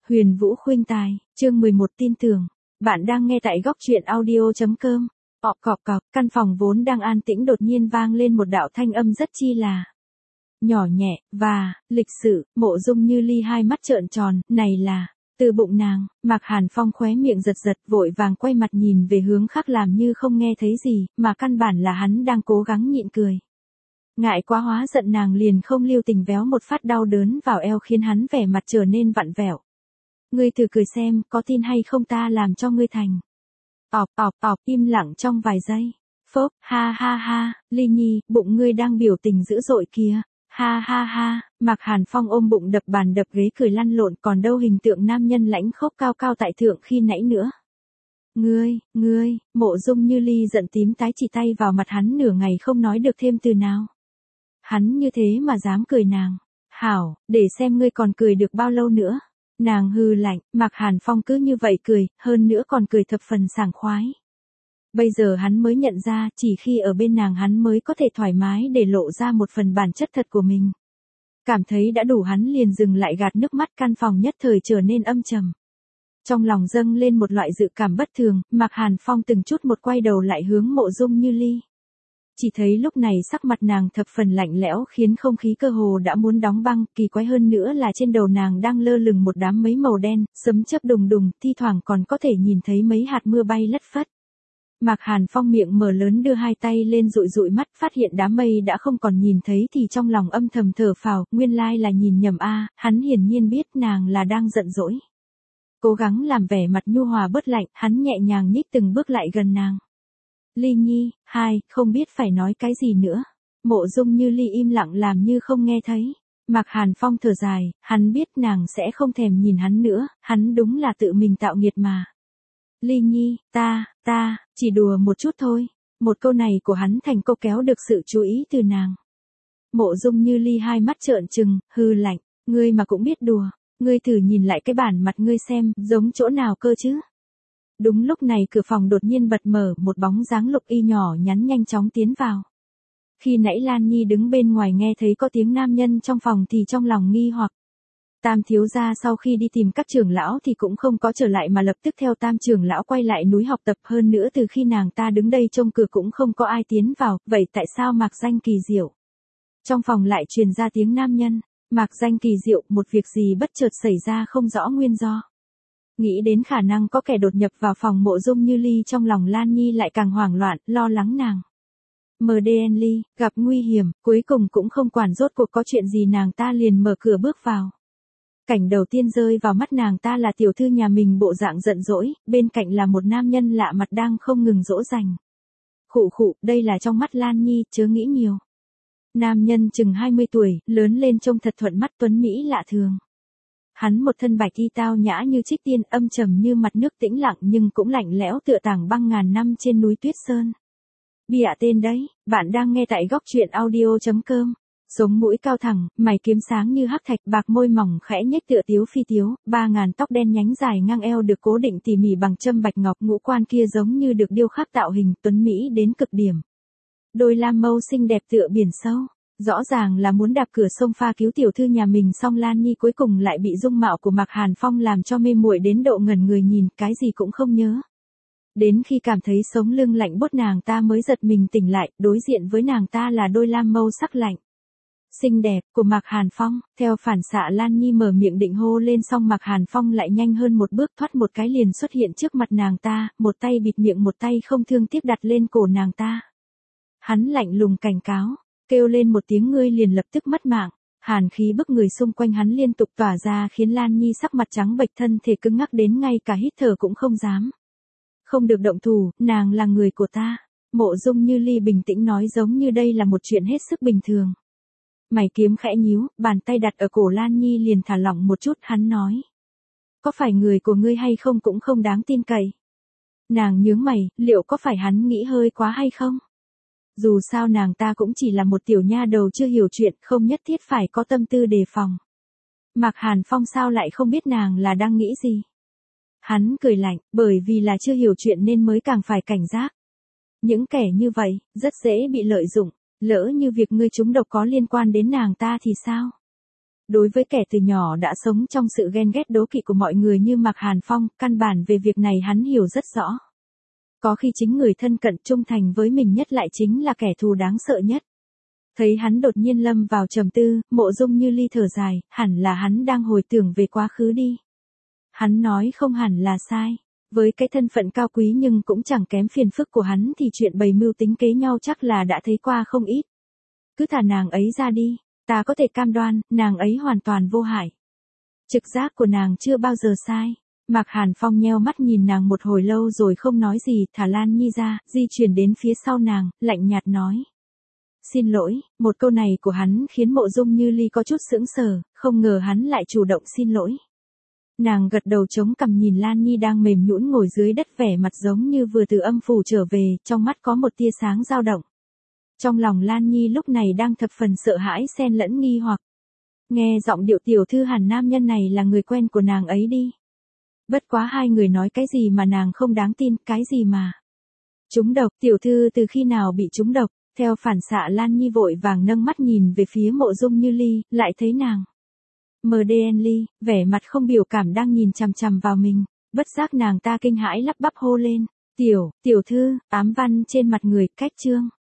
Huyền Vũ khuynh tài, chương 11 tin tưởng. Bạn đang nghe tại góc truyện audio.com. Cọp cọp cọp, căn phòng vốn đang an tĩnh đột nhiên vang lên một đạo thanh âm rất chi là nhỏ nhẹ, và, lịch sự. Mộ Dung Như Ly hai mắt trợn tròn, này là, từ bụng nàng. Mạc Hàn Phong khóe miệng giật giật, vội vàng quay mặt nhìn về hướng khác làm như không nghe thấy gì, mà căn bản là hắn đang cố gắng nhịn cười. Ngại quá hóa giận nàng liền không lưu tình véo một phát đau đớn vào eo khiến hắn vẻ mặt trở nên vặn vẹo. Ngươi thử cười xem, có tin hay không ta làm cho ngươi thành. Im lặng trong vài giây. Phốc, ha ha ha, Ly Nhi, bụng ngươi đang biểu tình dữ dội kìa. Ha ha ha, Mạc Hàn Phong ôm bụng đập bàn đập ghế cười lăn lộn, còn đâu hình tượng nam nhân lãnh khốc cao cao tại thượng khi nãy nữa. Ngươi, Mộ Dung Như Ly giận tím tái, chỉ tay vào mặt hắn nửa ngày không nói được thêm từ nào. Hắn như thế mà dám cười nàng. Hảo, để xem ngươi còn cười được bao lâu nữa. Nàng hừ lạnh, Mạc Hàn Phong cứ như vậy cười, hơn nữa còn cười thập phần sảng khoái. Bây giờ hắn mới nhận ra, chỉ khi ở bên nàng hắn mới có thể thoải mái để lộ ra một phần bản chất thật của mình. Cảm thấy đã đủ hắn liền dừng lại gạt nước mắt, căn phòng nhất thời trở nên âm trầm. Trong lòng dâng lên một loại dự cảm bất thường, Mạc Hàn Phong từng chút một quay đầu lại hướng Mộ Dung Như Ly. Chỉ thấy lúc này sắc mặt nàng thập phần lạnh lẽo khiến không khí cơ hồ đã muốn đóng băng, kỳ quái hơn nữa là trên đầu nàng đang lơ lửng một đám mây màu đen, sấm chớp đùng đùng, thi thoảng còn có thể nhìn thấy mấy hạt mưa bay lất phất. Mạc Hàn Phong miệng mở lớn đưa hai tay lên dụi dụi mắt, phát hiện đám mây đã không còn nhìn thấy thì trong lòng âm thầm thở phào, nguyên lai là nhìn nhầm a, hắn hiển nhiên biết nàng là đang giận dỗi. Cố gắng làm vẻ mặt nhu hòa bớt lạnh, hắn nhẹ nhàng nhích từng bước lại gần nàng. Ly Nhi, không biết phải nói cái gì nữa. Mộ Dung Như Ly im lặng làm như không nghe thấy. Mạc Hàn Phong thở dài, hắn biết nàng sẽ không thèm nhìn hắn nữa, hắn đúng là tự mình tạo nghiệt mà. Ly Nhi, ta, chỉ đùa một chút thôi. Một câu này của hắn thành câu kéo được sự chú ý từ nàng. Mộ Dung Như Ly hai mắt trợn trừng, hư lạnh, ngươi mà cũng biết đùa, ngươi thử nhìn lại cái bản mặt ngươi xem, giống chỗ nào cơ chứ. Đúng lúc này cửa phòng đột nhiên bật mở, một bóng dáng lục y nhỏ nhắn nhanh chóng tiến vào. Khi nãy Lan Nhi đứng bên ngoài nghe thấy có tiếng nam nhân trong phòng thì trong lòng nghi hoặc. Tam thiếu gia sau khi đi tìm các trưởng lão thì cũng không có trở lại mà lập tức theo tam trưởng lão quay lại núi học tập, hơn nữa từ khi nàng ta đứng đây trông cửa cũng không có ai tiến vào, vậy tại sao Mạc Danh Kỳ Diệu? Trong phòng lại truyền ra tiếng nam nhân, Mạc Danh Kỳ Diệu, một việc gì bất chợt xảy ra không rõ nguyên do. Nghĩ đến khả năng có kẻ đột nhập vào phòng Mộ Dung Như Ly, trong lòng Lan Nhi lại càng hoảng loạn, lo lắng nàng. MDN Ly, gặp nguy hiểm, cuối cùng cũng không quản rốt cuộc có chuyện gì, nàng ta liền mở cửa bước vào. Cảnh đầu tiên rơi vào mắt nàng ta là tiểu thư nhà mình bộ dạng giận dỗi, bên cạnh là một nam nhân lạ mặt đang không ngừng dỗ dành. Khụ, đây là trong mắt Lan Nhi, chớ nghĩ nhiều. Nam nhân chừng 20 tuổi, lớn lên trông thật thuận mắt, tuấn mỹ lạ thường. Hắn một thân bạch y tao nhã như trích tiên, âm trầm như mặt nước tĩnh lặng nhưng cũng lạnh lẽo tựa tảng băng ngàn năm trên núi tuyết sơn. Bịa tên đấy, bạn đang nghe tại góc truyện audio.com. Sống mũi cao thẳng, mày kiếm sáng như hắc thạch, bạc môi mỏng khẽ nhếch tựa tiếu phi tiếu, 3.000 tóc đen nhánh dài ngang eo được cố định tỉ mỉ bằng châm bạch ngọc, ngũ quan kia giống như được điêu khắc tạo hình, tuấn mỹ đến cực điểm. Đôi lam mâu xinh đẹp tựa biển sâu. Rõ ràng là muốn đạp cửa sông pha cứu tiểu thư nhà mình, song Lan Nhi cuối cùng lại bị dung mạo của Mạc Hàn Phong làm cho mê muội đến độ ngẩn người, nhìn cái gì cũng không nhớ. Đến khi cảm thấy sống lưng lạnh buốt nàng ta mới giật mình tỉnh lại, đối diện với nàng ta là đôi lam mâu sắc lạnh xinh đẹp của Mạc Hàn Phong. Theo phản xạ Lan Nhi mở miệng định hô lên, song Mạc Hàn Phong lại nhanh hơn một bước, thoát một cái liền xuất hiện trước mặt nàng ta, một tay bịt miệng một tay không thương tiếc đặt lên cổ nàng ta. Hắn lạnh lùng cảnh cáo. Kêu lên một tiếng ngươi liền lập tức mất mạng. Hàn khí bức người xung quanh hắn liên tục tỏa ra khiến Lan Nhi sắc mặt trắng bệch, thân thể cứng ngắc đến ngay cả hít thở cũng không dám. Không được động thủ, nàng là người của ta. Mộ Dung Như Ly bình tĩnh nói, giống như đây là một chuyện hết sức bình thường. Mày kiếm khẽ nhíu, bàn tay đặt ở cổ Lan Nhi liền thả lỏng một chút, hắn nói. Có phải người của ngươi hay không cũng không đáng tin cậy. Nàng nhướng mày, liệu có phải hắn nghĩ hơi quá hay không? Dù sao nàng ta cũng chỉ là một tiểu nha đầu chưa hiểu chuyện, không nhất thiết phải có tâm tư đề phòng. Mạc Hàn Phong sao lại không biết nàng là đang nghĩ gì? Hắn cười lạnh, bởi vì là chưa hiểu chuyện nên mới càng phải cảnh giác. Những kẻ như vậy, rất dễ bị lợi dụng, lỡ như việc ngươi trúng độc có liên quan đến nàng ta thì sao? Đối với kẻ từ nhỏ đã sống trong sự ghen ghét đố kỵ của mọi người như Mạc Hàn Phong, căn bản về việc này hắn hiểu rất rõ. Có khi chính người thân cận trung thành với mình nhất lại chính là kẻ thù đáng sợ nhất. Thấy hắn đột nhiên lâm vào trầm tư, Mộ Dung Như Ly thở dài, hẳn là hắn đang hồi tưởng về quá khứ đi. Hắn nói không hẳn là sai. Với cái thân phận cao quý nhưng cũng chẳng kém phiền phức của hắn thì chuyện bày mưu tính kế nhau chắc là đã thấy qua không ít. Cứ thả nàng ấy ra đi, ta có thể cam đoan, nàng ấy hoàn toàn vô hại. Trực giác của nàng chưa bao giờ sai. Mạc Hàn Phong nheo mắt nhìn nàng một hồi lâu rồi không nói gì, thả Lan Nhi ra, di chuyển đến phía sau nàng, lạnh nhạt nói. Xin lỗi, một câu này của hắn khiến Mộ Dung Như Ly có chút sững sờ, không ngờ hắn lại chủ động xin lỗi. Nàng gật đầu chống cằm nhìn Lan Nhi đang mềm nhũn ngồi dưới đất vẻ mặt giống như vừa từ âm phủ trở về, trong mắt có một tia sáng dao động. Trong lòng Lan Nhi lúc này đang thập phần sợ hãi xen lẫn nghi hoặc. Nghe giọng điệu tiểu thư hẳn nam nhân này là người quen của nàng ấy đi. Bất quá hai người nói cái gì mà nàng không đáng tin, cái gì mà. Trúng độc, tiểu thư từ khi nào bị trúng độc, theo phản xạ Lan Nhi vội vàng nâng mắt nhìn về phía Mộ Dung Như Ly, lại thấy nàng. MDN Ly, vẻ mặt không biểu cảm đang nhìn chằm chằm vào mình, bất giác nàng ta kinh hãi lắp bắp hô lên. Tiểu thư, ám văn trên mặt người, cách chương.